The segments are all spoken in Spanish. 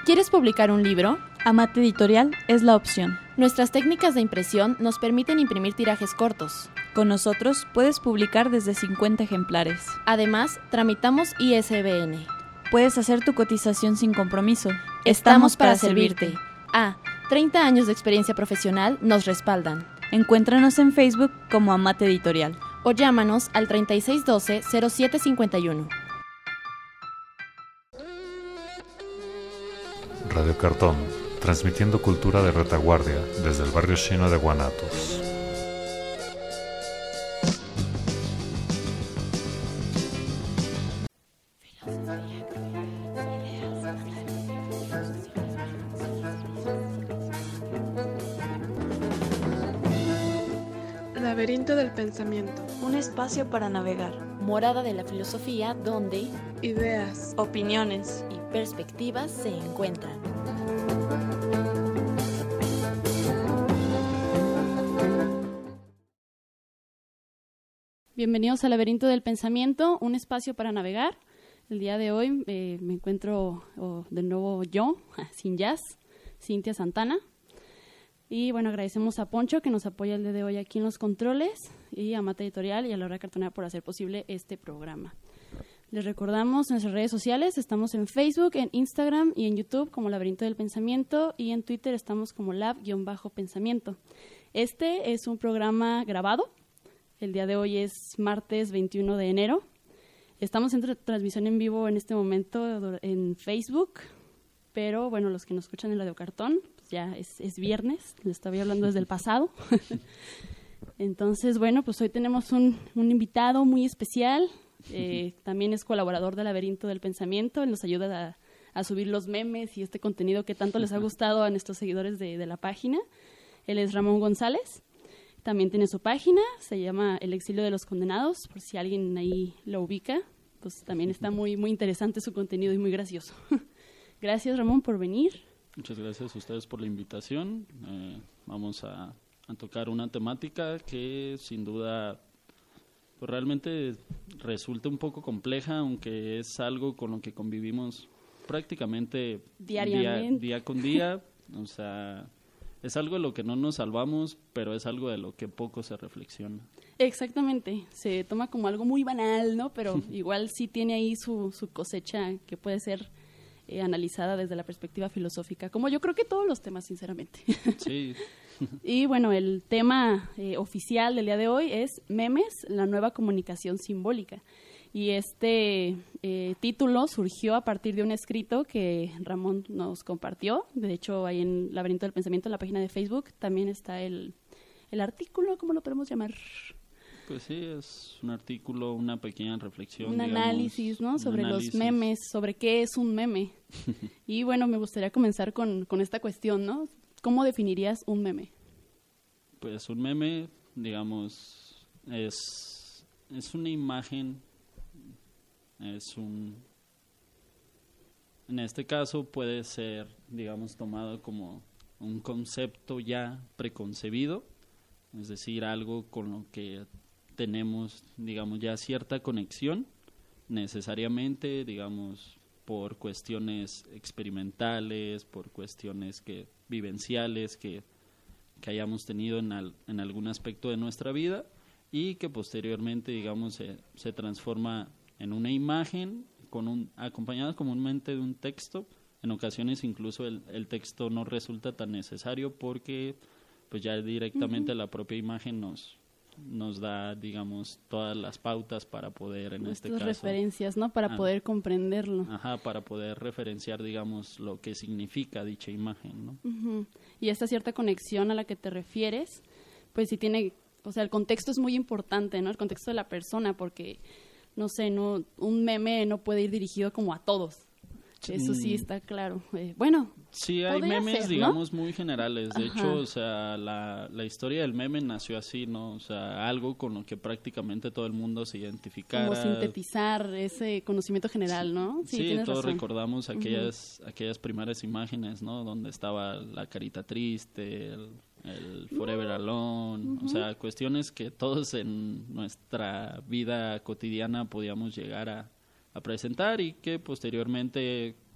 ¿Quieres publicar un libro? Amate Editorial es la opción. Nuestras técnicas de impresión nos permiten imprimir tirajes cortos. Con nosotros puedes publicar desde 50 ejemplares. Además, tramitamos ISBN. Puedes hacer tu cotización sin compromiso. Estamos para servirte. 30 años de experiencia profesional nos respaldan. Encuéntranos en Facebook como Amate Editorial. O llámanos al 3612-0751. Radio Cartón, transmitiendo cultura de retaguardia desde el barrio chino de Guanatos. Laberinto del pensamiento. Un espacio para navegar. Morada de la filosofía donde Ideas, opiniones y perspectivas se encuentran. Bienvenidos al Laberinto del Pensamiento, un espacio para navegar. El día de hoy me encuentro de nuevo yo, sin Jazz, Cintia Santana. Y bueno, agradecemos a Poncho que nos apoya el día de hoy aquí en los controles y a Mata Editorial y a la Hora Cartonera por hacer posible este programa. Les recordamos nuestras redes sociales, estamos en Facebook, en Instagram y en YouTube como Laberinto del Pensamiento y en Twitter estamos como lab-pensamiento. Este es un programa grabado, el día de hoy es martes 21 de enero. Estamos en transmisión en vivo en este momento en Facebook, pero bueno, los que nos escuchan en Radio Cartón, pues ya es viernes, les estaba hablando desde el pasado. Entonces, bueno, pues hoy tenemos un invitado muy especial. También es colaborador del Laberinto del Pensamiento, él nos ayuda a subir los memes y este contenido que tanto les ha gustado a nuestros seguidores de la página. Él es Ramón González, también tiene su página, se llama El Exilio de los Condenados, por si alguien ahí lo ubica, pues también está muy, muy interesante su contenido y muy gracioso. Gracias, Ramón, por venir. Muchas gracias a ustedes por la invitación. Vamos a tocar una temática que sin duda pues realmente resulta un poco compleja, aunque es algo con lo que convivimos prácticamente diariamente, día con día. O sea, es algo de lo que no nos salvamos, pero es algo de lo que poco se reflexiona. Exactamente, se toma como algo muy banal, ¿no? Pero igual sí tiene ahí su cosecha que puede ser analizada desde la perspectiva filosófica, como yo creo que todos los temas, sinceramente. Sí. Y bueno, el tema oficial del día de hoy es Memes, la nueva comunicación simbólica. Y este título surgió a partir de un escrito que Ramón nos compartió. De hecho, ahí en Laberinto del Pensamiento, en la página de Facebook, también está el artículo, ¿cómo lo podemos llamar? Pues sí, es un artículo, una pequeña reflexión. Un análisis, ¿no? Sobre los memes, sobre qué es un meme. Y bueno, me gustaría comenzar con esta cuestión, ¿no? ¿Cómo definirías un meme? Pues un meme, digamos, es una imagen, en este caso puede ser, digamos, tomado como un concepto ya preconcebido, es decir, algo con lo que tenemos, digamos, ya cierta conexión, necesariamente, digamos, por cuestiones experimentales, por cuestiones vivenciales que hayamos tenido en algún aspecto de nuestra vida y que posteriormente, digamos, se transforma en una imagen acompañada comúnmente de un texto. En ocasiones incluso el texto no resulta tan necesario porque pues ya directamente la propia imagen nos da, digamos, todas las pautas para poder, en este caso, referencias, ¿no? Para poder comprenderlo. Ajá, para poder referenciar, digamos, lo que significa dicha imagen, ¿no? Uh-huh. Y esta cierta conexión a la que te refieres, pues sí tiene, o sea, el contexto es muy importante, ¿no? El contexto de la persona, porque, no sé, un meme no puede ir dirigido como a todos. Eso sí está claro. Bueno, sí, hay memes, ser, digamos, ¿no? muy generales. De Ajá. hecho, o sea, la historia del meme nació así, ¿no? O sea, algo con lo que prácticamente todo el mundo se identificara. Como sintetizar ese conocimiento general, ¿no? Sí, tienes todos razón. recordamos aquellas primeras imágenes, ¿no? Donde estaba la carita triste, el Forever Alone, o sea, cuestiones que todos en nuestra vida cotidiana podíamos llegar a presentar y que posteriormente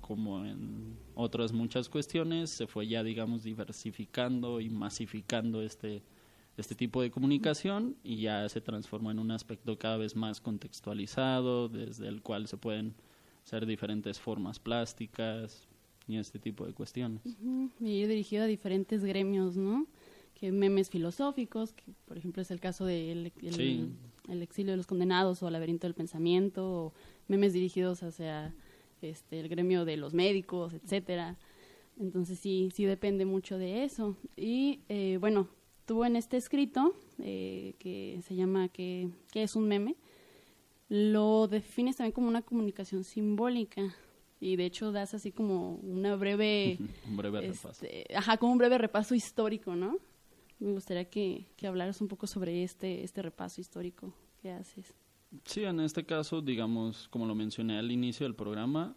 como en otras muchas cuestiones, se fue ya, digamos, diversificando y masificando este tipo de comunicación, y ya se transforma en un aspecto cada vez más contextualizado, desde el cual se pueden hacer diferentes formas plásticas y este tipo de cuestiones. Y ir dirigido a diferentes gremios, ¿no? Que memes filosóficos, que por ejemplo es el caso del el exilio de los condenados o laberinto del pensamiento, o memes dirigidos hacia el gremio de los médicos, etcétera. Entonces sí depende mucho de eso. Y bueno, tú en este escrito que se llama ¿Qué es un meme?, lo defines también como una comunicación simbólica, y de hecho das así como una breve un breve repaso. Como un breve repaso histórico, ¿no? Me gustaría que hablaras un poco sobre este repaso histórico que haces. Sí, en este caso, digamos, como lo mencioné al inicio del programa,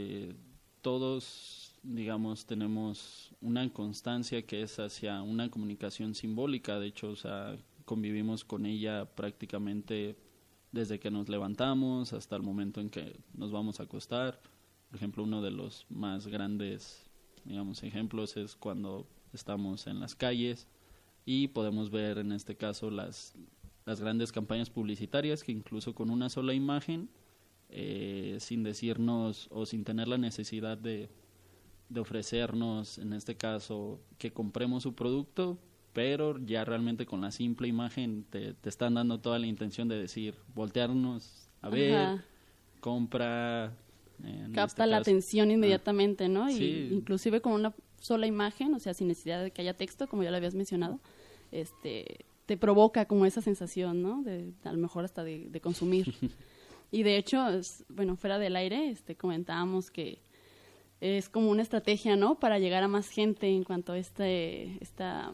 todos, digamos, tenemos una constancia que es hacia una comunicación simbólica. De hecho, o sea, convivimos con ella prácticamente desde que nos levantamos hasta el momento en que nos vamos a acostar. Por ejemplo, uno de los más grandes, digamos, ejemplos es cuando estamos en las calles y podemos ver en este caso las grandes campañas publicitarias que incluso con una sola imagen, sin decirnos o sin tener la necesidad de ofrecernos, en este caso, que compremos su producto, pero ya realmente con la simple imagen te están dando toda la intención de decir, voltearnos a ver, compra. Capta la atención inmediatamente, ¿no? Sí. Y inclusive con una sola imagen, o sea, sin necesidad de que haya texto, como ya lo habías mencionado, te provoca como esa sensación, ¿no? De a lo mejor hasta de consumir. Y de hecho, bueno, fuera del aire, comentábamos que es como una estrategia, ¿no? Para llegar a más gente en cuanto a esta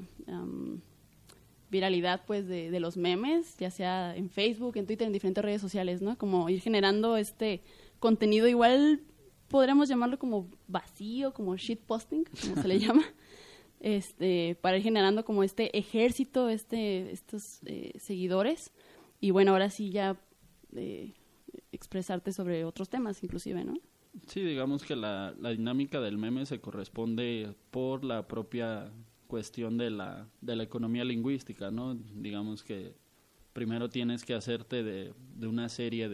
viralidad, pues, de los memes, ya sea en Facebook, en Twitter, en diferentes redes sociales, ¿no? Como ir generando contenido, igual podríamos llamarlo como vacío, como shitposting, como se le llama, para ir generando como este ejército, estos seguidores, y bueno, ahora sí ya expresarte sobre otros temas inclusive, ¿no? Sí, digamos que la dinámica del meme se corresponde por la propia cuestión de la economía lingüística, ¿no? Digamos que primero tienes que hacerte de una serie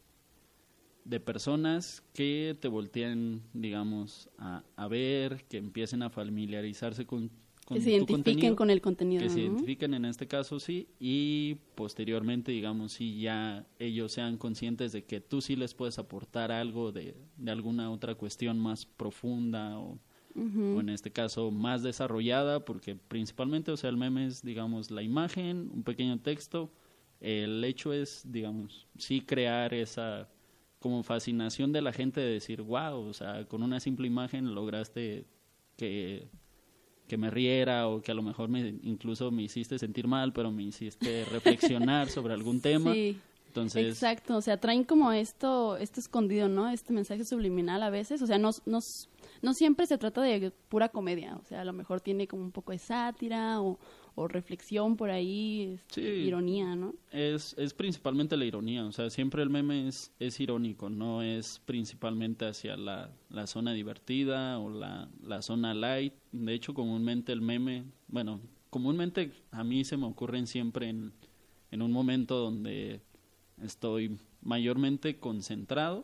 de personas que te volteen, digamos, a ver, que empiecen a familiarizarse con que se identifiquen con el contenido, que ¿no? se identifiquen en este caso, sí, y posteriormente, digamos, sí, ya ellos sean conscientes de que tú sí les puedes aportar algo de alguna otra cuestión más profunda o en este caso más desarrollada, porque principalmente, o sea, el meme es, digamos, la imagen, un pequeño texto. El hecho es, digamos, sí crear esa como fascinación de la gente de decir, wow, o sea, con una simple imagen lograste que me riera, o que a lo mejor incluso me hiciste sentir mal, pero me hiciste reflexionar sobre algún tema. Sí, entonces, exacto, o sea, traen como esto escondido, ¿no? Este mensaje subliminal a veces, o sea, no siempre se trata de pura comedia, o sea, a lo mejor tiene como un poco de sátira o reflexión por ahí, sí, ironía, ¿no? Es principalmente la ironía, o sea, siempre el meme es irónico, no es principalmente hacia la zona divertida o la zona light. De hecho, comúnmente el meme, bueno, comúnmente a mí se me ocurren siempre en un momento donde estoy mayormente concentrado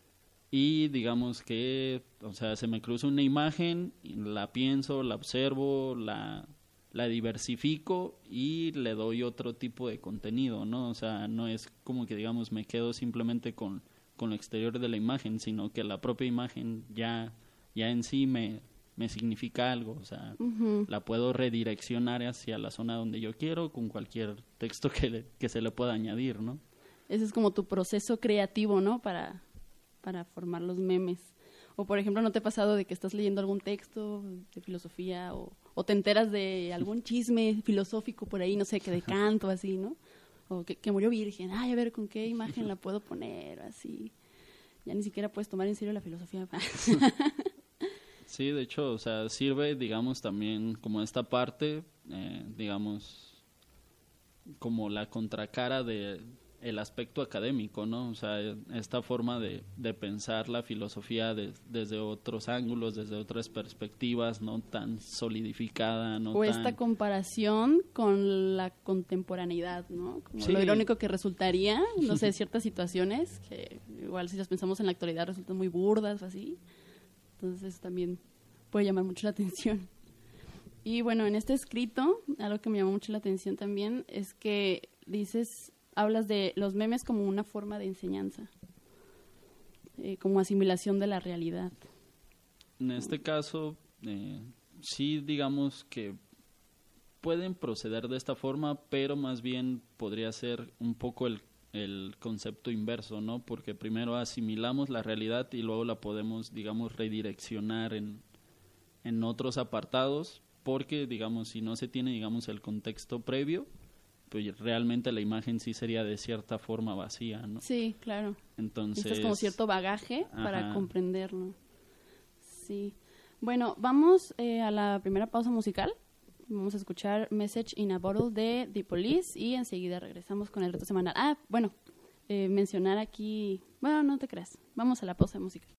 y digamos que, o sea, se me cruza una imagen, la pienso, la observo, la diversifico y le doy otro tipo de contenido, ¿no? O sea, no es como que, digamos, me quedo simplemente con lo exterior de la imagen, sino que la propia imagen ya en sí me significa algo, o sea, la puedo redireccionar hacia la zona donde yo quiero con cualquier texto que se le pueda añadir, ¿no? Ese es como tu proceso creativo, ¿no? Para formar los memes. O, por ejemplo, ¿no te ha pasado de que estás leyendo algún texto de filosofía o te enteras de algún chisme filosófico por ahí, no sé, que de Kant o así, ¿no? O que murió virgen. Ay, a ver, ¿con qué imagen la puedo poner? Así. Ya ni siquiera puedes tomar en serio la filosofía. Sí, de hecho, o sea, sirve, digamos, también como esta parte, digamos, como la contracara de el aspecto académico, ¿no? O sea, esta forma de pensar la filosofía desde otros ángulos, desde otras perspectivas, no tan solidificada, no o tan... esta comparación con la contemporaneidad, ¿no? Como Sí. lo irónico que resultaría, no sé, ciertas situaciones que igual si las pensamos en la actualidad resultan muy burdas o así. Entonces también puede llamar mucho la atención. Y bueno, en este escrito, algo que me llamó mucho la atención también es que hablas de los memes como una forma de enseñanza, como asimilación de la realidad. En este caso, sí, digamos que pueden proceder de esta forma, pero más bien podría ser un poco el concepto inverso, ¿no? Porque primero asimilamos la realidad y luego la podemos, digamos, redireccionar en otros apartados, porque, digamos, si no se tiene, digamos, el contexto previo, pues realmente la imagen sí sería de cierta forma vacía, ¿no? Sí, claro. Entonces, necesitas como cierto bagaje para ajá, comprenderlo. Sí. Bueno, vamos a la primera pausa musical. Vamos a escuchar Message in a Bottle de The Police y enseguida regresamos con el reto semanal. Mencionar aquí... Bueno, no te creas. Vamos a la pausa musical.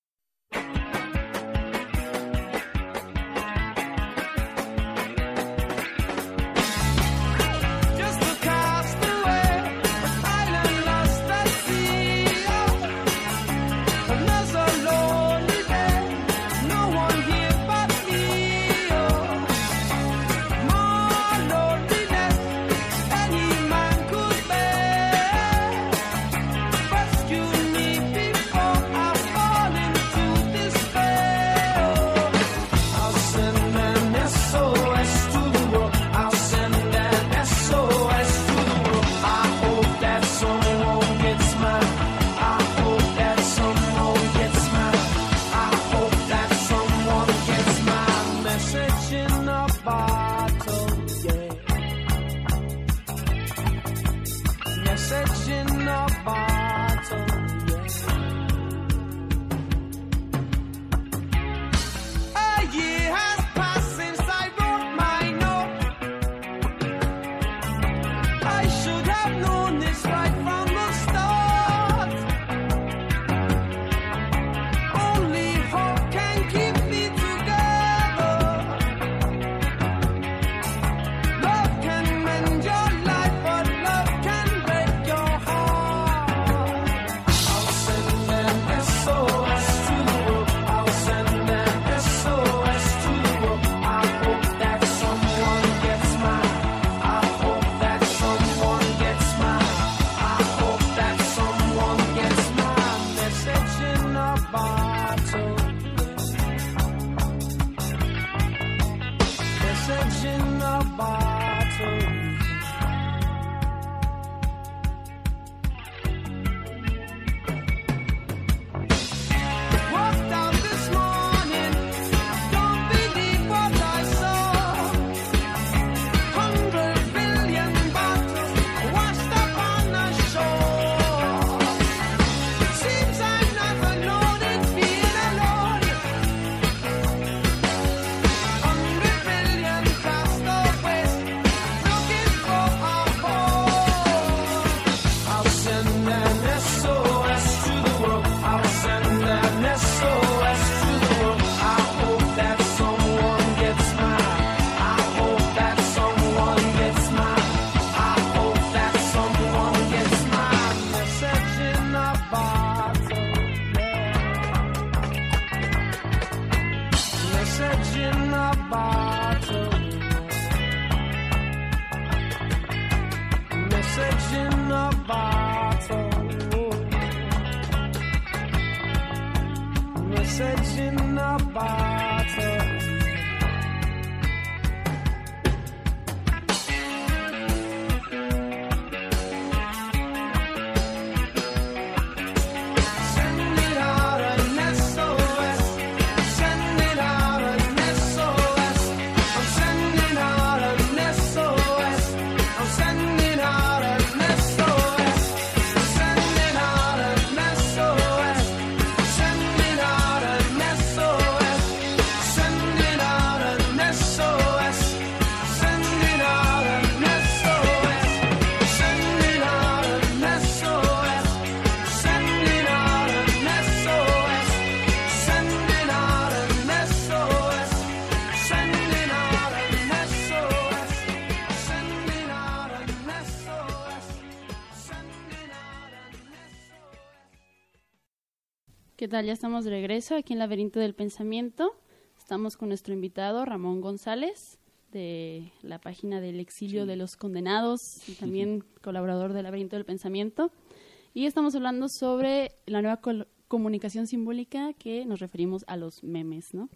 ¿Qué tal? Ya estamos de regreso aquí en Laberinto del Pensamiento. Estamos con nuestro invitado Ramón González, de la página del Exilio de los Condenados, y también colaborador del Laberinto del Pensamiento. Y estamos hablando sobre la nueva comunicación simbólica, que nos referimos a los memes, ¿no?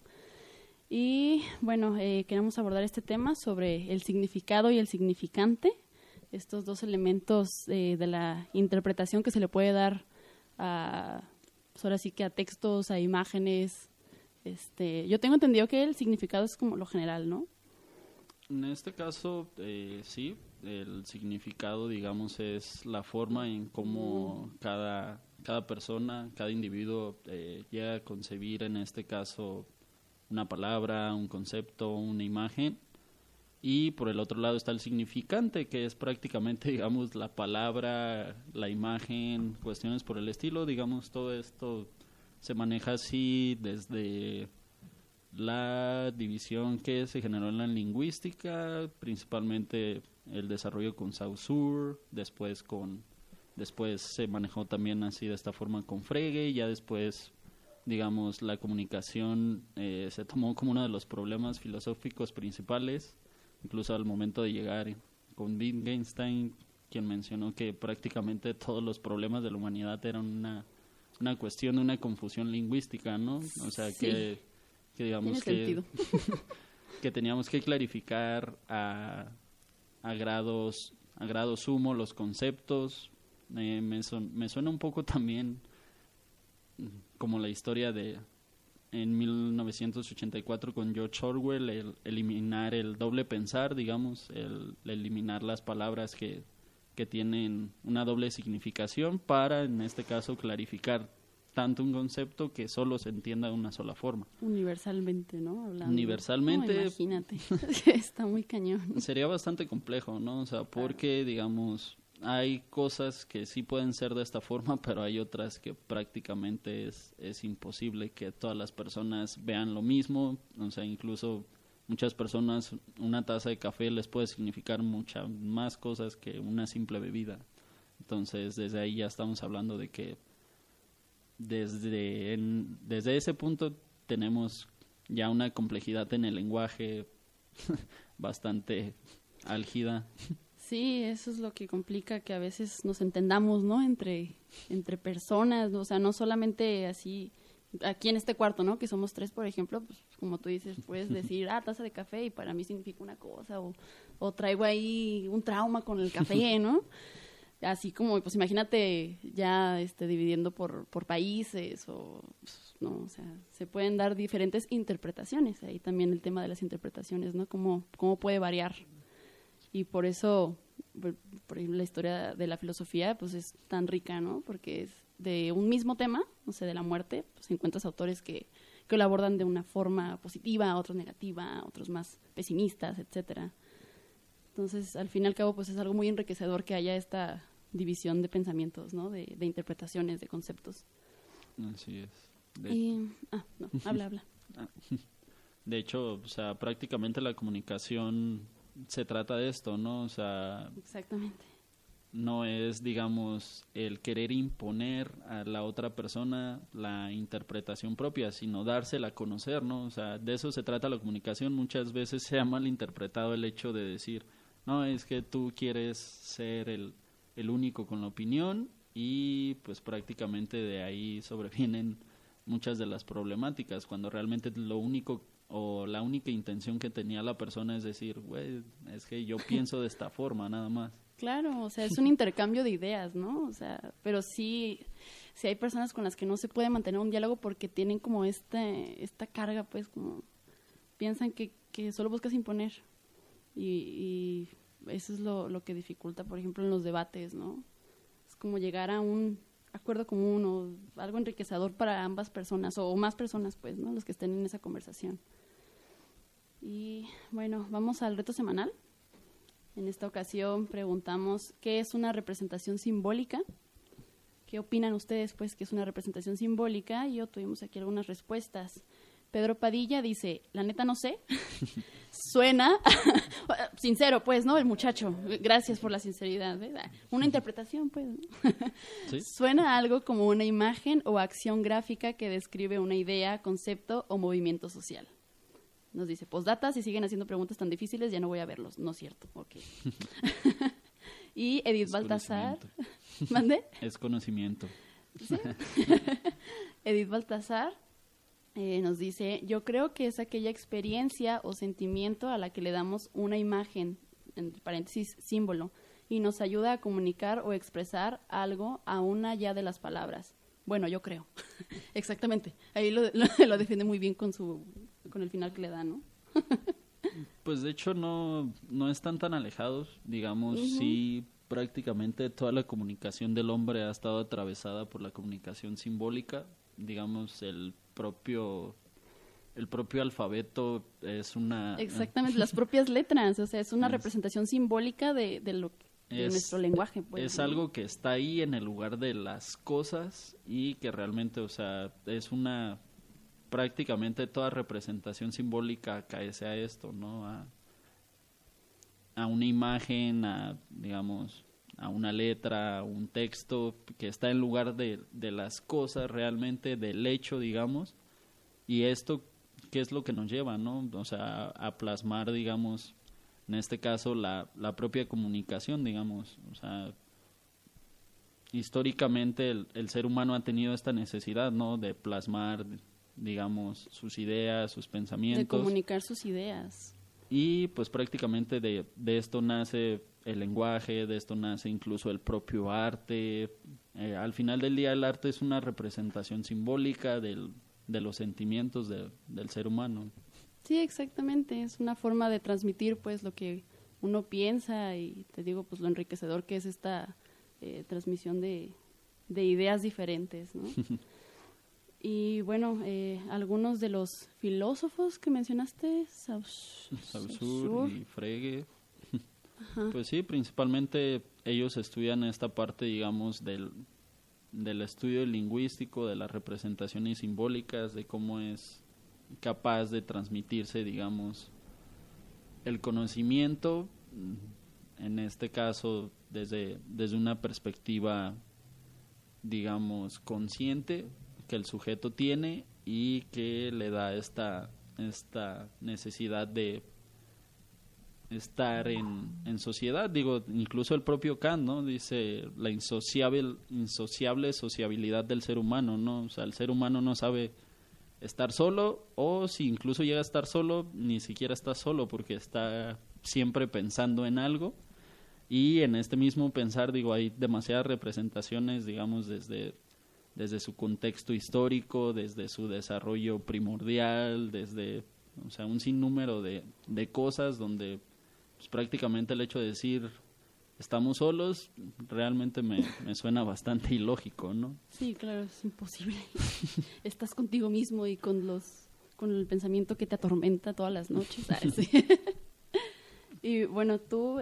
Y bueno, queremos abordar este tema sobre el significado y el significante, estos dos elementos de la interpretación que se le puede dar a, pues ahora sí que a textos, a imágenes. Yo tengo entendido que el significado es como lo general, ¿no? En este caso, sí, el significado, digamos, es la forma en cómo cada persona, cada individuo llega a concebir, en este caso, una palabra, un concepto, una imagen. Y por el otro lado está el significante, que es prácticamente, digamos, la palabra, la imagen, cuestiones por el estilo. Digamos, todo esto se maneja así desde la división que se generó en la lingüística, principalmente el desarrollo con Saussure, después se manejó también así de esta forma con Frege, y ya después, digamos, la comunicación se tomó como uno de los problemas filosóficos principales, incluso al momento de llegar con Wittgenstein, quien mencionó que prácticamente todos los problemas de la humanidad eran una cuestión de una confusión lingüística, ¿no? O sea, sí, que digamos que teníamos que clarificar a grado sumo los conceptos. Me suena un poco también como la historia de en 1984 con George Orwell, el eliminar el doble pensar, digamos, el eliminar las palabras que tienen una doble significación para, en este caso, clarificar tanto un concepto que solo se entienda de una sola forma. Universalmente, ¿no? Hablando. Universalmente. No, imagínate, está muy cañón. Sería bastante complejo, ¿no? O sea, porque, digamos, hay cosas que sí pueden ser de esta forma, pero hay otras que prácticamente es imposible que todas las personas vean lo mismo. O sea, incluso muchas personas, una taza de café les puede significar muchas más cosas que una simple bebida. Entonces, desde ahí ya estamos hablando de que desde ese punto tenemos ya una complejidad en el lenguaje bastante álgida. Sí, eso es lo que complica que a veces nos entendamos, ¿no? Entre personas, ¿no? O sea, no solamente así, aquí en este cuarto, ¿no? Que somos tres, por ejemplo, pues como tú dices, puedes decir, taza de café, y para mí significa una cosa, o traigo ahí un trauma con el café, ¿no? Así como, pues imagínate ya dividiendo por países, ¿no? O sea, se pueden dar diferentes interpretaciones. Ahí también el tema de las interpretaciones, ¿no? Cómo puede variar. Y por eso, por ejemplo, la historia de la filosofía, pues es tan rica, ¿no? Porque es de un mismo tema, no sé, de la muerte, pues encuentras autores que lo abordan de una forma positiva, otros negativa, otros más pesimistas, etcétera. Entonces, al fin y al cabo, pues es algo muy enriquecedor que haya esta división de pensamientos, ¿no? De interpretaciones, de conceptos. Así es. Habla. De hecho, o sea, prácticamente la comunicación se trata de esto, ¿no? O sea, exactamente. No es, digamos, el querer imponer a la otra persona la interpretación propia, sino dársela a conocer, ¿no? O sea, de eso se trata la comunicación. Muchas veces se ha malinterpretado el hecho de decir, no, es que tú quieres ser el único con la opinión, y pues prácticamente de ahí sobrevienen muchas de las problemáticas, cuando realmente lo único o la única intención que tenía la persona es decir, güey, es que yo pienso de esta forma, nada más. Claro, o sea, es un intercambio de ideas, ¿no? O sea, pero sí hay personas con las que no se puede mantener un diálogo porque tienen como esta carga, pues, como piensan que solo buscas imponer, y eso es lo que dificulta, por ejemplo, en los debates, ¿no? Es como llegar a un acuerdo común o algo enriquecedor para ambas personas, o más personas, pues, ¿no? Los que estén en esa conversación. Y bueno, vamos al reto semanal. En esta ocasión preguntamos ¿qué es una representación simbólica? ¿Qué opinan ustedes, pues, que es una representación simbólica? Y obtuvimos aquí algunas respuestas. Pedro Padilla dice, la neta no sé, suena, sincero pues, ¿no? El muchacho, gracias por la sinceridad, ¿verdad? Una interpretación pues, ¿no? ¿Sí? Suena algo como una imagen o acción gráfica que describe una idea, concepto o movimiento social. Nos dice, postdata, si siguen haciendo preguntas tan difíciles ya no voy a verlos, no es cierto, ok. Y Edith Baltasar, ¿mande? Es conocimiento. ¿Sí? Edith Baltasar nos dice, yo creo que es aquella experiencia o sentimiento a la que le damos una imagen, entre paréntesis, símbolo, y nos ayuda a comunicar o expresar algo aún allá de las palabras. Bueno, yo creo. Exactamente. Ahí lo defiende muy bien con el final que le da, ¿no? Pues de hecho no están tan alejados, digamos, sí, prácticamente toda la comunicación del hombre ha estado atravesada por la comunicación simbólica, digamos, el propio alfabeto es una... Exactamente, las propias letras, o sea, es una representación simbólica de nuestro lenguaje. Pues, es ¿no? algo que está ahí en el lugar de las cosas y que realmente, o sea, es una... prácticamente toda representación simbólica caece a esto, ¿no? A una imagen, digamos, a una letra, a un texto que está en lugar de las cosas realmente, del hecho, digamos, y esto, ¿qué es lo que nos lleva, no? O sea, a plasmar, digamos, en este caso, la propia comunicación, digamos, o sea, históricamente el ser humano ha tenido esta necesidad, ¿no? De plasmar, digamos, sus ideas, sus pensamientos. De comunicar sus ideas. Y pues prácticamente de esto nace el lenguaje, de esto nace incluso el propio arte. Al final del día el arte es una representación simbólica de los sentimientos del ser humano. Sí, exactamente, es una forma de transmitir pues lo que uno piensa y te digo pues lo enriquecedor que es esta transmisión de ideas diferentes, ¿no? Y bueno, algunos de los filósofos que mencionaste, Saussure y Frege, pues sí, principalmente ellos estudian esta parte, digamos, del estudio lingüístico, de las representaciones simbólicas, de cómo es capaz de transmitirse, digamos, el conocimiento, en este caso desde una perspectiva, digamos, consciente, que el sujeto tiene y que le da esta necesidad de estar en sociedad. Digo, incluso el propio Kant, ¿no? Dice la insociable sociabilidad del ser humano, ¿no? O sea, el ser humano no sabe estar solo, o si incluso llega a estar solo, ni siquiera está solo porque está siempre pensando en algo. Y en este mismo pensar, digo, hay demasiadas representaciones, digamos, desde su contexto histórico, desde su desarrollo primordial, desde, o sea, un sinnúmero de cosas donde pues, prácticamente el hecho de decir estamos solos realmente me suena bastante ilógico, ¿no? Sí, claro, es imposible. Estás contigo mismo y con el pensamiento que te atormenta todas las noches. Sí. Y bueno, tú,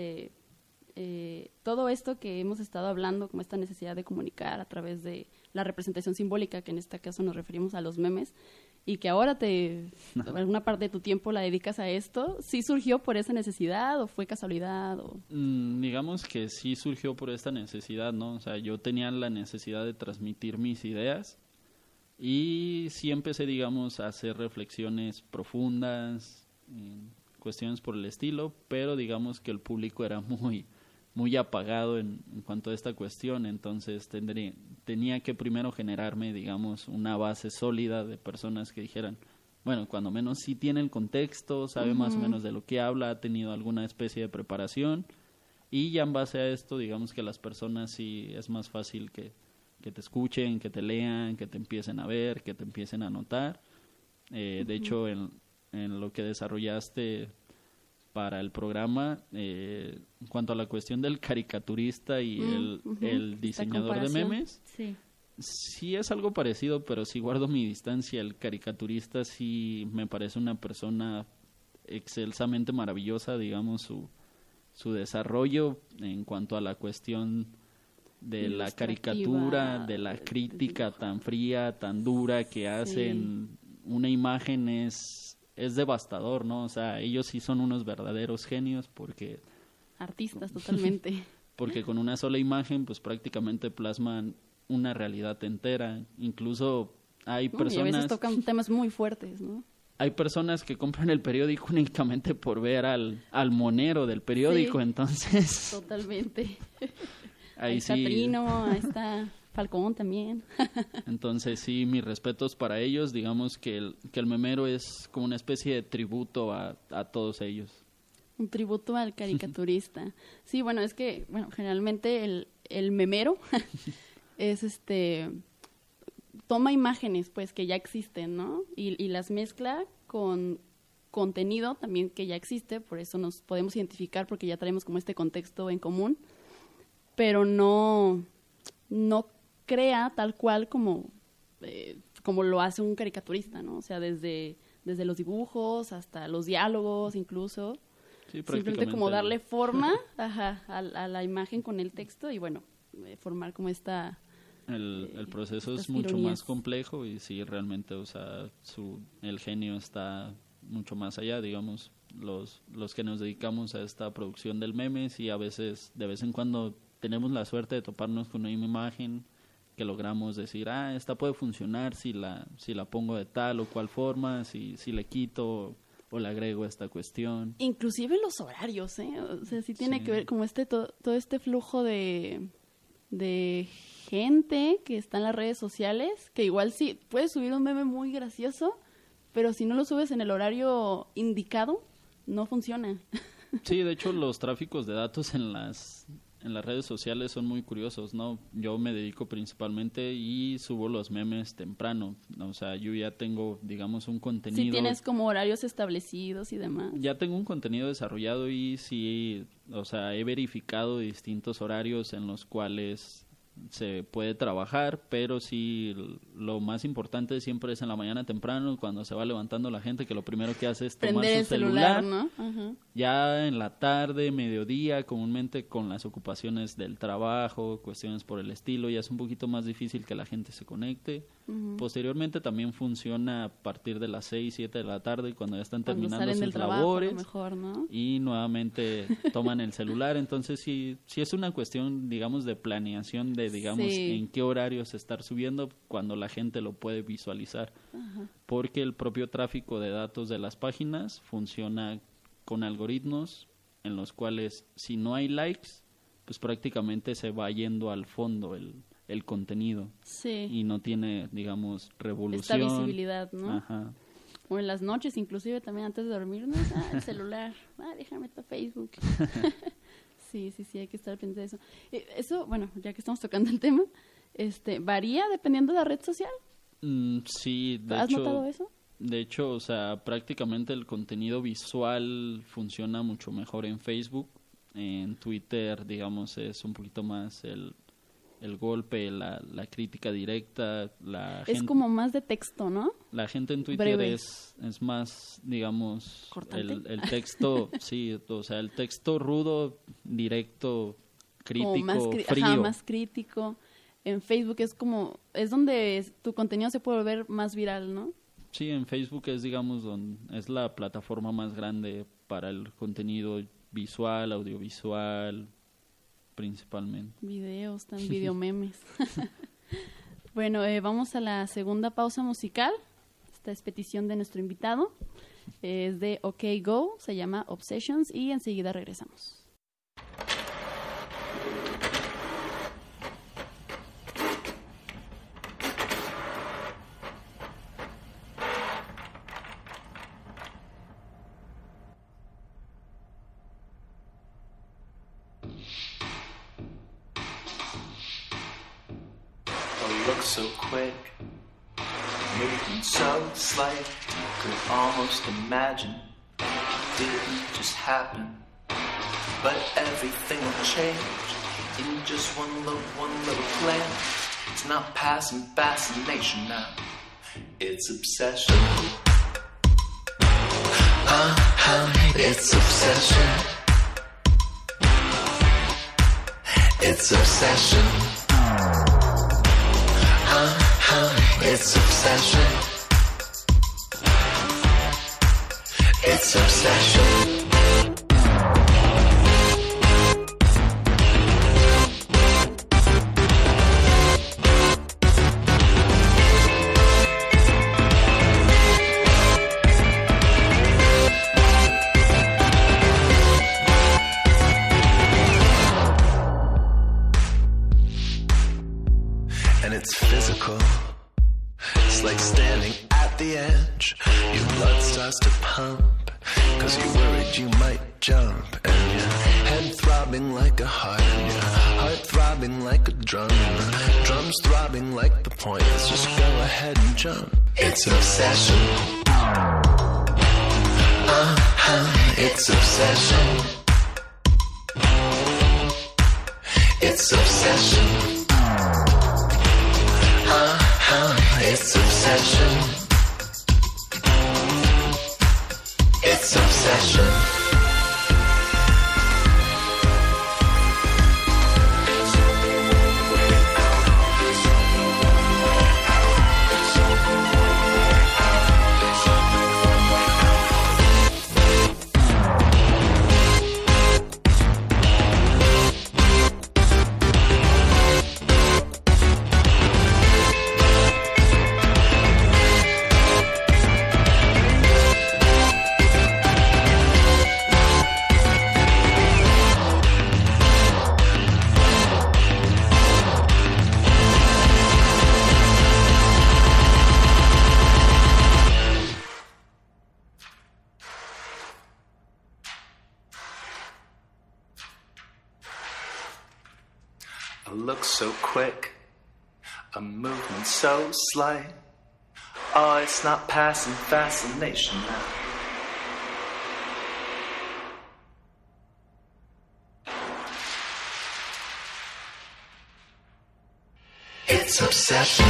todo esto que hemos estado hablando, como esta necesidad de comunicar a través de la representación simbólica, que en este caso nos referimos a los memes, y que ahora alguna parte de tu tiempo la dedicas a esto, ¿sí surgió por esa necesidad o fue casualidad? Digamos que sí surgió por esta necesidad, ¿no? O sea, yo tenía la necesidad de transmitir mis ideas y sí empecé, digamos, a hacer reflexiones profundas, cuestiones por el estilo, pero digamos que el público era muy apagado en cuanto a esta cuestión, entonces tenía que primero generarme, digamos, una base sólida de personas que dijeran, bueno, cuando menos sí tiene el contexto, sabe más o menos de lo que habla, ha tenido alguna especie de preparación, y ya en base a esto, digamos que las personas sí es más fácil que te escuchen, que te lean, que te empiecen a ver, que te empiecen a notar. De hecho, en lo que desarrollaste para el programa, en cuanto a la cuestión del caricaturista y el diseñador de memes, sí es algo parecido, pero sí guardo mi distancia. El caricaturista sí me parece una persona excelsamente maravillosa, digamos, su desarrollo en cuanto a la cuestión de la caricatura, de la crítica tan fría, tan dura que hacen una imagen es devastador, ¿no? O sea, ellos sí son unos verdaderos genios porque... Artistas, totalmente. Porque con una sola imagen, pues prácticamente plasman una realidad entera. Incluso hay personas... Y a veces tocan temas muy fuertes, ¿no? Hay personas que compran el periódico únicamente por ver al monero del periódico, sí, entonces... Totalmente. Ahí está sí. Trino, ahí está Falcón también. Entonces sí, mis respetos para ellos. Digamos que el memero es como una especie de tributo a todos ellos. Un tributo al caricaturista. Sí, bueno, es que generalmente el memero es toma imágenes pues que ya existen, ¿no? Y las mezcla con contenido también que ya existe, por eso nos podemos identificar porque ya traemos como este contexto en común, pero no crea tal cual como lo hace un caricaturista, ¿no? O sea, desde los dibujos hasta los diálogos incluso. Sí, simplemente como darle forma a la imagen con el texto y bueno, formar como esta... El proceso es mucho más complejo y sí, realmente, o sea, el genio está mucho más allá, digamos, los que nos dedicamos a esta producción del meme, sí, a veces, de vez en cuando tenemos la suerte de toparnos con una imagen que logramos decir, esta puede funcionar si la pongo de tal o cual forma, si le quito o le agrego esta cuestión. Inclusive los horarios, o sea, sí tiene que ver como todo este flujo de gente que está en las redes sociales, que igual sí, puedes subir un meme muy gracioso, pero si no lo subes en el horario indicado, no funciona. Sí, de hecho los tráficos de datos en las redes sociales son muy curiosos, ¿no? Yo me dedico principalmente y subo los memes temprano, o sea, yo ya tengo, digamos, un contenido... Sí, tienes como horarios establecidos y demás. Ya tengo un contenido desarrollado y sí, o sea, he verificado distintos horarios en los cuales se puede trabajar, pero sí, lo más importante siempre es en la mañana temprano, cuando se va levantando la gente, que lo primero que hace es tomar prender su el celular, ¿no? Ajá. Ya en la tarde, mediodía, comúnmente con las ocupaciones del trabajo, cuestiones por el estilo, ya es un poquito más difícil que la gente se conecte. Uh-huh. Posteriormente también funciona a partir de las 6, 7 de la tarde, cuando ya están terminando sus labores, mejor, ¿no? Y nuevamente toman el celular. Entonces sí es una cuestión, digamos, de planeación de, digamos, en qué horarios estar subiendo cuando la gente lo puede visualizar. Uh-huh. Porque el propio tráfico de datos de las páginas funciona con algoritmos en los cuales si no hay likes, pues prácticamente se va yendo al fondo el contenido. Sí. Y no tiene, digamos, revolución. Esta visibilidad, ¿no? Ajá. O en las noches, inclusive también antes de dormirnos, el celular, déjame meter Facebook. Sí, hay que estar pendiente de eso. Eso, bueno, ya que estamos tocando el tema, ¿varía dependiendo de la red social? Sí, de hecho. ¿Has notado eso? De hecho, o sea, prácticamente el contenido visual funciona mucho mejor en Facebook. En Twitter, digamos, es un poquito más el golpe, la crítica directa. Es como más de texto, ¿no? La gente en Twitter es más, digamos, el texto, sí, o sea, el texto rudo, directo, crítico, frío. Ajá, más crítico. En Facebook es donde tu contenido se puede volver más viral, ¿no? Sí, en Facebook es, digamos, es la plataforma más grande para el contenido visual, audiovisual, principalmente. Videos, videomemes. Bueno, vamos a la segunda pausa musical. Esta es petición de nuestro invitado. Es de OK Go, se llama Obsessions y enseguida regresamos. Look so quick, moving so slight, could almost imagine didn't just happen. But everything will change in just one little glance. It's not passing fascination now, it's obsession. It's obsession. It's obsession. It's obsession. It's obsession. And it's physical. It's like standing at the edge. Your blood starts to pump, 'cause you're worried you might jump. And your head throbbing like a heart, and your heart throbbing like a drum. Drums throbbing like the points. Just go ahead and jump. It's obsession. It's obsession. It's obsession. It's obsession. It's obsession. A look so quick, a movement so slight. Oh, it's not passing fascination now. It's obsession.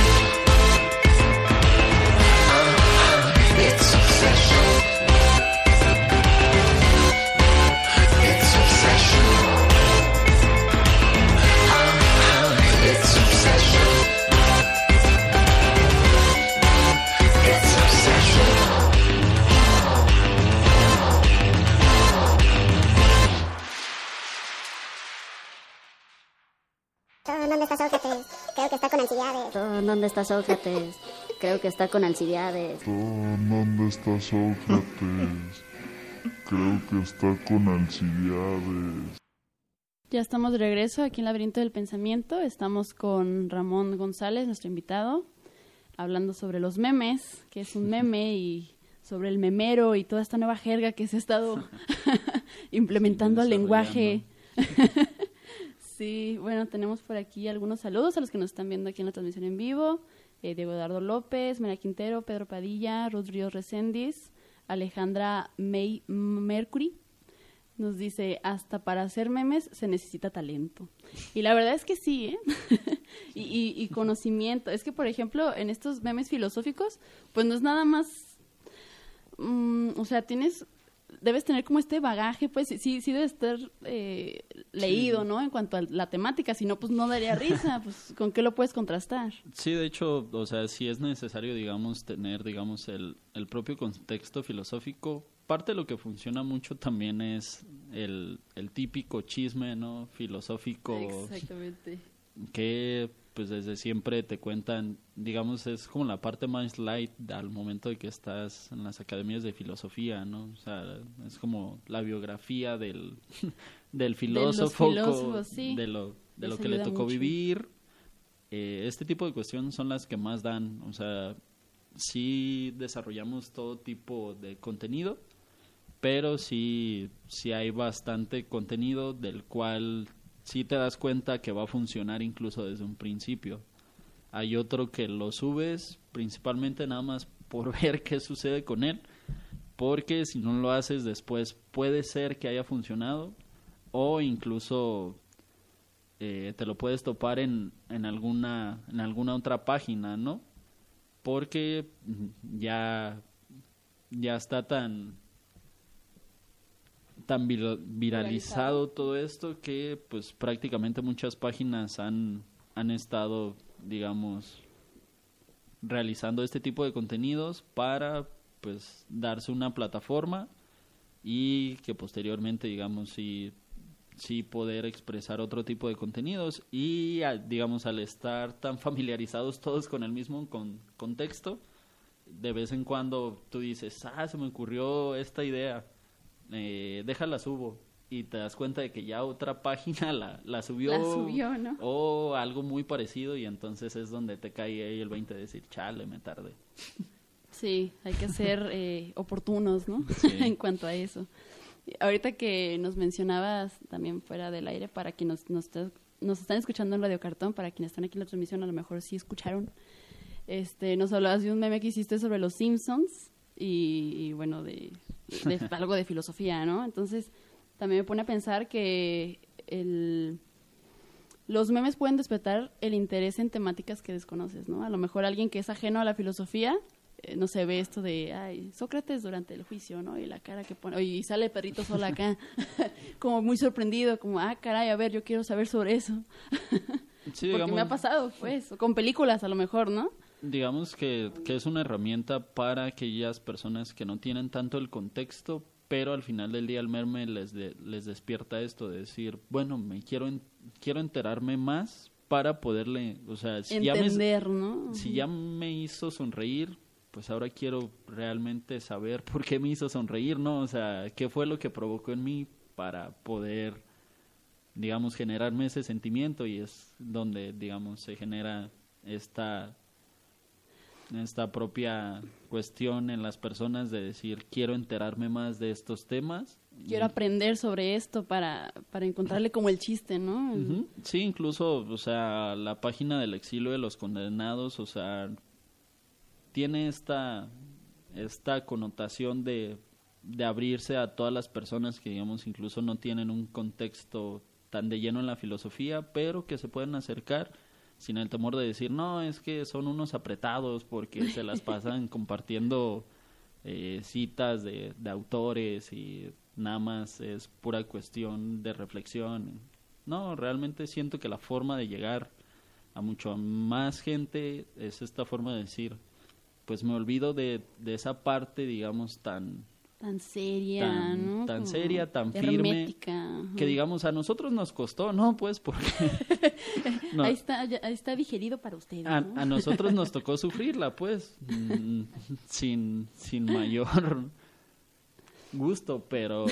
It's obsession. It's obsession. It's obsession. It's obsession. ¿Dónde está Sócrates? Creo que está con Alcibiades. ¿Dónde está Sócrates? Creo que está con Alcibiades. ¿Dónde está Sócrates? Creo que está con Alcibiades. Ya estamos de regreso aquí en Laberinto del Pensamiento. Estamos con Ramón González, nuestro invitado, hablando sobre los memes, que es un meme, y sobre el memero y toda esta nueva jerga que se ha estado implementando al lenguaje. Sí, bueno, tenemos por aquí algunos saludos a los que nos están viendo aquí en la transmisión en vivo. Diego Eduardo López, Mera Quintero, Pedro Padilla, Ruth Ríos Reséndiz, Alejandra May Mercury. Nos dice, hasta para hacer memes se necesita talento. Y la verdad es que sí, ¿eh? y conocimiento. Es que, por ejemplo, en estos memes filosóficos, pues no es nada más... o sea, debes tener como este bagaje, pues sí debe estar leído, ¿no? En cuanto a la temática, si no, pues no daría risa. Pues, ¿con qué lo puedes contrastar? Sí, de hecho, o sea, sí es necesario, digamos, tener, digamos, el propio contexto filosófico. Parte de lo que funciona mucho también es el típico chisme, ¿no? Filosófico. Exactamente. Que, pues, desde siempre te cuentan, digamos, es como la parte más light al momento de que estás en las academias de filosofía, ¿no? O sea, es como la biografía del filósofo, sí. de lo que le tocó mucho vivir. Este tipo de cuestiones son las que más dan, o sea, sí desarrollamos todo tipo de contenido, pero sí hay bastante contenido del cual sí te das cuenta que va a funcionar incluso desde un principio. Hay otro que lo subes principalmente nada más por ver qué sucede con él, porque si no lo haces después puede ser que haya funcionado, o incluso te lo puedes topar en alguna otra página, ¿no? Porque ya está tan viralizado todo esto que pues prácticamente muchas páginas han estado, digamos, realizando este tipo de contenidos para pues darse una plataforma y que posteriormente, digamos, sí poder expresar otro tipo de contenidos y, digamos, al estar tan familiarizados todos con el mismo contexto, de vez en cuando tú dices, se me ocurrió esta idea, déjala subo, y te das cuenta de que ya otra página la subió, ¿no? O algo muy parecido, y entonces es donde te cae ahí el 20 de decir, chale, me tardé. Sí, hay que ser oportunos, ¿no? Sí. En cuanto a eso. Ahorita que nos mencionabas también fuera del aire, para quienes nos están escuchando en Radio Cartón, para quienes están aquí en la transmisión, a lo mejor sí escucharon, nos hablabas de un meme que hiciste sobre los Simpsons y bueno, de algo de filosofía, ¿no? Entonces, también me pone a pensar que los memes pueden despertar el interés en temáticas que desconoces, ¿no? A lo mejor alguien que es ajeno a la filosofía, no se ve esto de, Sócrates durante el juicio, ¿no? Y la cara que pone, y sale el perrito sola acá, como muy sorprendido, como, caray, a ver, yo quiero saber sobre eso. Sí, porque digamos, me ha pasado, pues, o con películas a lo mejor, ¿no? Digamos que es una herramienta para aquellas personas que no tienen tanto el contexto, pero al final del día el meme les despierta esto de decir, bueno, quiero enterarme más para poderle, o sea, si entender, ¿no? Si ya me hizo sonreír, pues ahora quiero realmente saber por qué me hizo sonreír, ¿no? O sea, qué fue lo que provocó en mí para poder, digamos, generarme ese sentimiento, y es donde, digamos, se genera esta propia cuestión en las personas de decir, quiero enterarme más de estos temas. Quiero aprender sobre esto para encontrarle como el chiste, ¿no? Uh-huh. Sí, incluso, o sea, la página del exilio de los condenados, o sea, tiene esta connotación de abrirse a todas las personas que, digamos, incluso no tienen un contexto tan de lleno en la filosofía, pero que se pueden acercar sin el temor de decir, no, es que son unos apretados porque se las pasan compartiendo citas de autores y nada más es pura cuestión de reflexión. No, realmente siento que la forma de llegar a mucho más gente es esta forma de decir, pues me olvido de esa parte, digamos, tan seria, ¿no? Tan seria, tan hermética, firme, que digamos a nosotros nos costó, ¿no? Pues porque no. Ahí está digerido para ustedes, ¿no? A nosotros nos tocó sufrirla, pues, sin mayor gusto, pero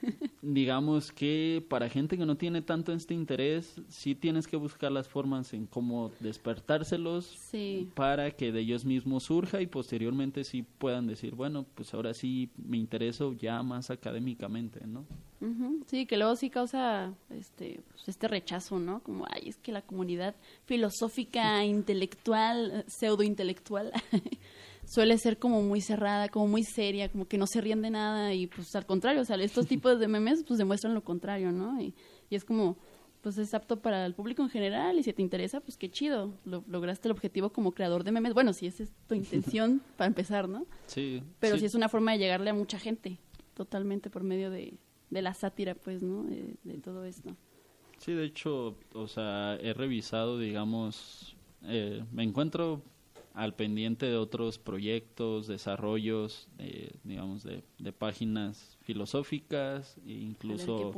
digamos que para gente que no tiene tanto este interés, sí tienes que buscar las formas en cómo despertárselos, sí, para que de ellos mismos surja y posteriormente sí puedan decir, bueno, pues ahora sí me intereso ya más académicamente, ¿no? Uh-huh. Sí, que luego sí causa este rechazo, ¿no? Como, es que la comunidad filosófica, intelectual, pseudointelectual suele ser como muy cerrada, como muy seria, como que no se ríen de nada, y pues al contrario, o sea, estos tipos de memes pues demuestran lo contrario, ¿no? Y es como, pues es apto para el público en general, y si te interesa, pues qué chido, lograste el objetivo como creador de memes. Bueno, si esa es tu intención para empezar, ¿no? Sí. Pero sí, sí es una forma de llegarle a mucha gente, totalmente por medio de la sátira, pues, ¿no? De todo esto. Sí, de hecho, o sea, he revisado, digamos, me encuentro al pendiente de otros proyectos, desarrollos, digamos, de páginas filosóficas, e incluso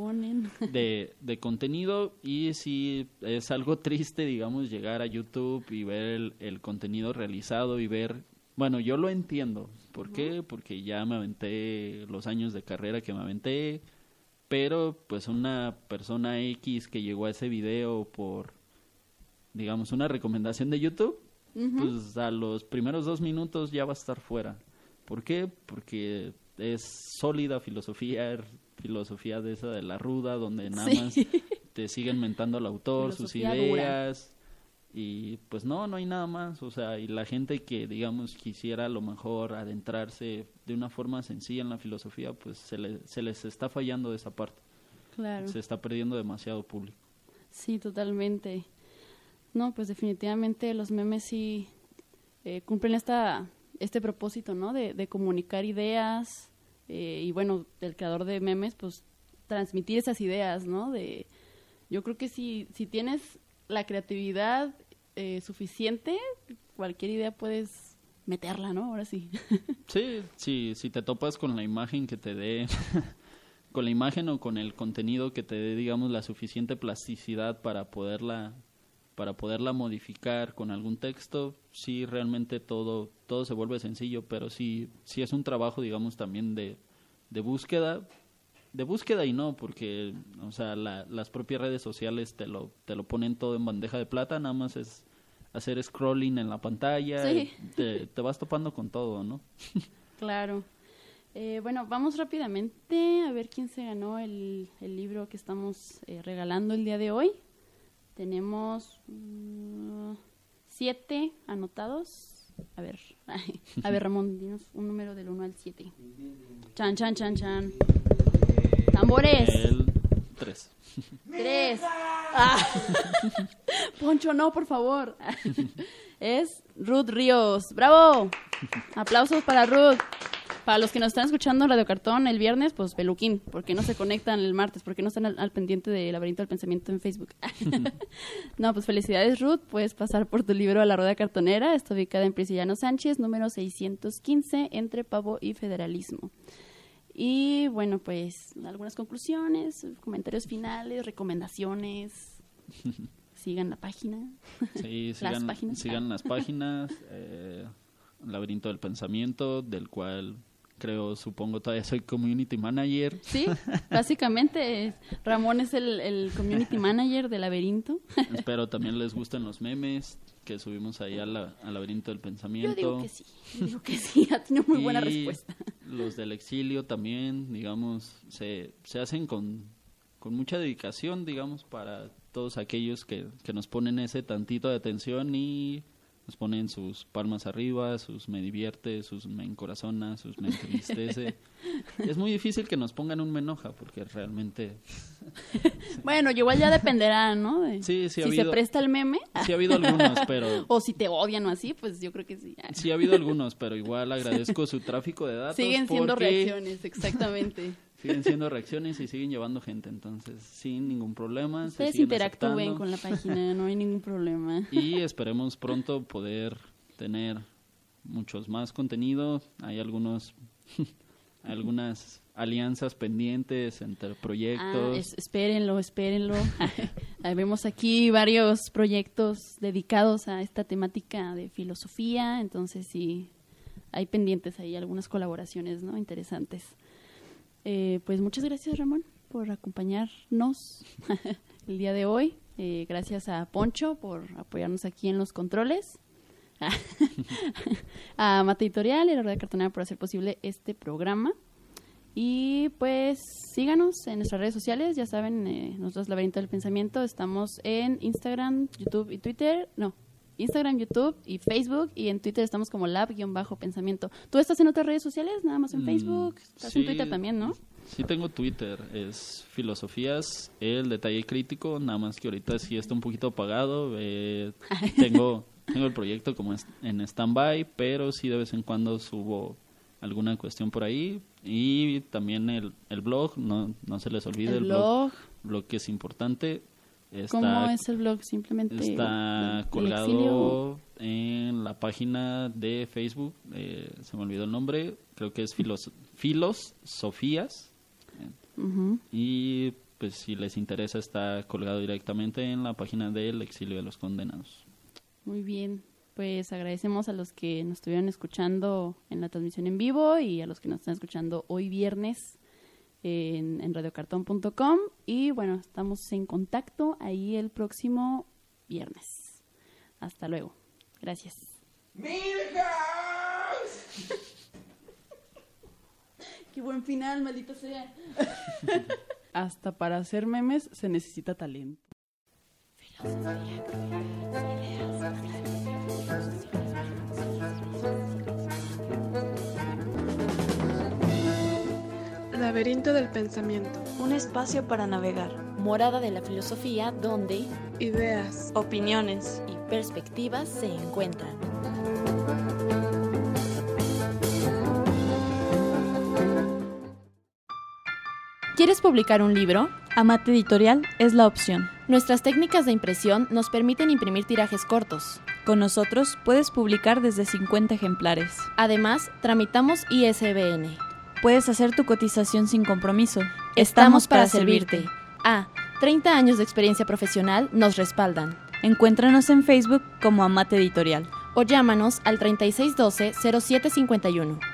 de contenido, y sí es algo triste, digamos, llegar a YouTube y ver el contenido realizado y ver, bueno, yo lo entiendo, ¿por qué? Porque ya me aventé los años de carrera que me aventé, pero pues una persona X que llegó a ese video por, digamos, una recomendación de YouTube, uh-huh, pues a los primeros 2 minutos ya va a estar fuera. ¿Por qué? Porque es sólida filosofía de esa de la ruda, donde nada más te siguen mentando al autor, filosofía sus ideas, dura. Y pues no hay nada más, o sea, y la gente que, digamos, quisiera a lo mejor adentrarse de una forma sencilla en la filosofía, pues se les está fallando de esa parte. Claro. Se está perdiendo demasiado público. Sí, totalmente. No, pues definitivamente los memes sí cumplen este propósito, ¿no? De comunicar ideas, y bueno, el creador de memes, pues transmitir esas ideas, ¿no? Yo creo que si tienes la creatividad suficiente, cualquier idea puedes meterla, ¿no? Ahora sí. Sí, si te topas con la imagen que te dé, con la imagen o con el contenido que te dé, digamos, la suficiente plasticidad para poderla modificar con algún texto, sí, realmente todo se vuelve sencillo, pero sí es un trabajo, digamos, también de búsqueda y no, porque, o sea, las propias redes sociales te lo ponen todo en bandeja de plata, nada más es hacer scrolling en la pantalla, sí. te vas topando con todo, ¿no? Claro. Bueno, vamos rápidamente a ver quién se ganó el libro que estamos regalando el día de hoy. Tenemos 7 anotados. A ver, Ramón, dinos un número del 1 al 7. Chan, chan, chan, chan. ¡Tambores! El 3. 3. Poncho, no, por favor. Es Ruth Ríos. ¡Bravo! Aplausos para Ruth. Para los que nos están escuchando en Radio Cartón el viernes, pues peluquín, porque no se conectan el martes, porque no están al pendiente de Laberinto del Pensamiento en Facebook. No, pues felicidades, Ruth, puedes pasar por tu libro a la Rueda Cartonera, está ubicada en Prisciliano Sánchez, número 615, entre Pavo y Federalismo. Y bueno, pues algunas conclusiones, comentarios finales, recomendaciones. Sigan la página. Sí, sigan las páginas. Laberinto del Pensamiento, del cual supongo todavía soy community manager. Sí, básicamente Ramón es el community manager de Laberinto. Espero también les gusten los memes que subimos ahí al Laberinto del Pensamiento. Yo digo que sí, ha tenido muy buena respuesta. Los del exilio también, digamos, se hacen con mucha dedicación, digamos, para todos aquellos que nos ponen ese tantito de atención y nos ponen sus palmas arriba, sus me divierte, sus me encorazona, sus me entristece. Es muy difícil que nos pongan un me enoja, porque realmente... Bueno, igual ya dependerá, ¿no? Sí, si se presta el meme. Sí ha habido algunos, pero... O si te odian o así, pues yo creo que sí. Sí ha habido algunos, pero igual agradezco su tráfico de datos. Siguen siendo reacciones, exactamente. Siguen siendo reacciones y siguen llevando gente, entonces sin ningún problema. Ustedes interactúen con la página, no hay ningún problema. Y esperemos pronto poder tener muchos más contenidos. Hay algunas alianzas pendientes entre proyectos. Espérenlo. Vemos aquí varios proyectos dedicados a esta temática de filosofía, entonces sí, hay pendientes ahí algunas colaboraciones, ¿no? Interesantes. Pues muchas gracias, Ramón, por acompañarnos el día de hoy. Gracias a Poncho por apoyarnos aquí en los controles. A Mate Editorial y la Rueda Cartonera por hacer posible este programa. Y pues síganos en nuestras redes sociales. Ya saben, nosotros Laberinto del Pensamiento estamos en Instagram, YouTube y Twitter. No, Instagram, YouTube y Facebook, y en Twitter estamos como lab-pensamiento. ¿Tú estás en otras redes sociales? Nada más en Facebook. Estás en Twitter también, ¿no? Sí, tengo Twitter. Es Filosofías, el detalle crítico. Nada más que ahorita sí está un poquito apagado. Tengo el proyecto como en stand-by, pero sí de vez en cuando subo alguna cuestión por ahí. Y también el blog, no se les olvide el blog que es importante. ¿Cómo es el blog? Simplemente está colgado en la página de Facebook, se me olvidó el nombre, creo que es Filosofías. Uh-huh. Y pues si les interesa está colgado directamente en la página del Exilio de los Condenados. Muy bien, pues agradecemos a los que nos estuvieron escuchando en la transmisión en vivo y a los que nos están escuchando hoy viernes en radiocartón.com, y bueno, estamos en contacto ahí el próximo viernes. Hasta luego. Gracias. Qué buen final, maldita sea. Hasta para hacer memes se necesita talento. Laberinto del Pensamiento. Un espacio para navegar. Morada de la filosofía donde ideas, opiniones y perspectivas se encuentran. ¿Quieres publicar un libro? Mate Editorial es la opción. Nuestras técnicas de impresión nos permiten imprimir tirajes cortos, Con nosotros puedes publicar desde 50 ejemplares. Además, tramitamos ISBN. Puedes hacer tu cotización sin compromiso. Estamos para servirte. 30 años de experiencia profesional nos respaldan. Encuéntranos en Facebook como Amate Editorial. O llámanos al 3612-0751.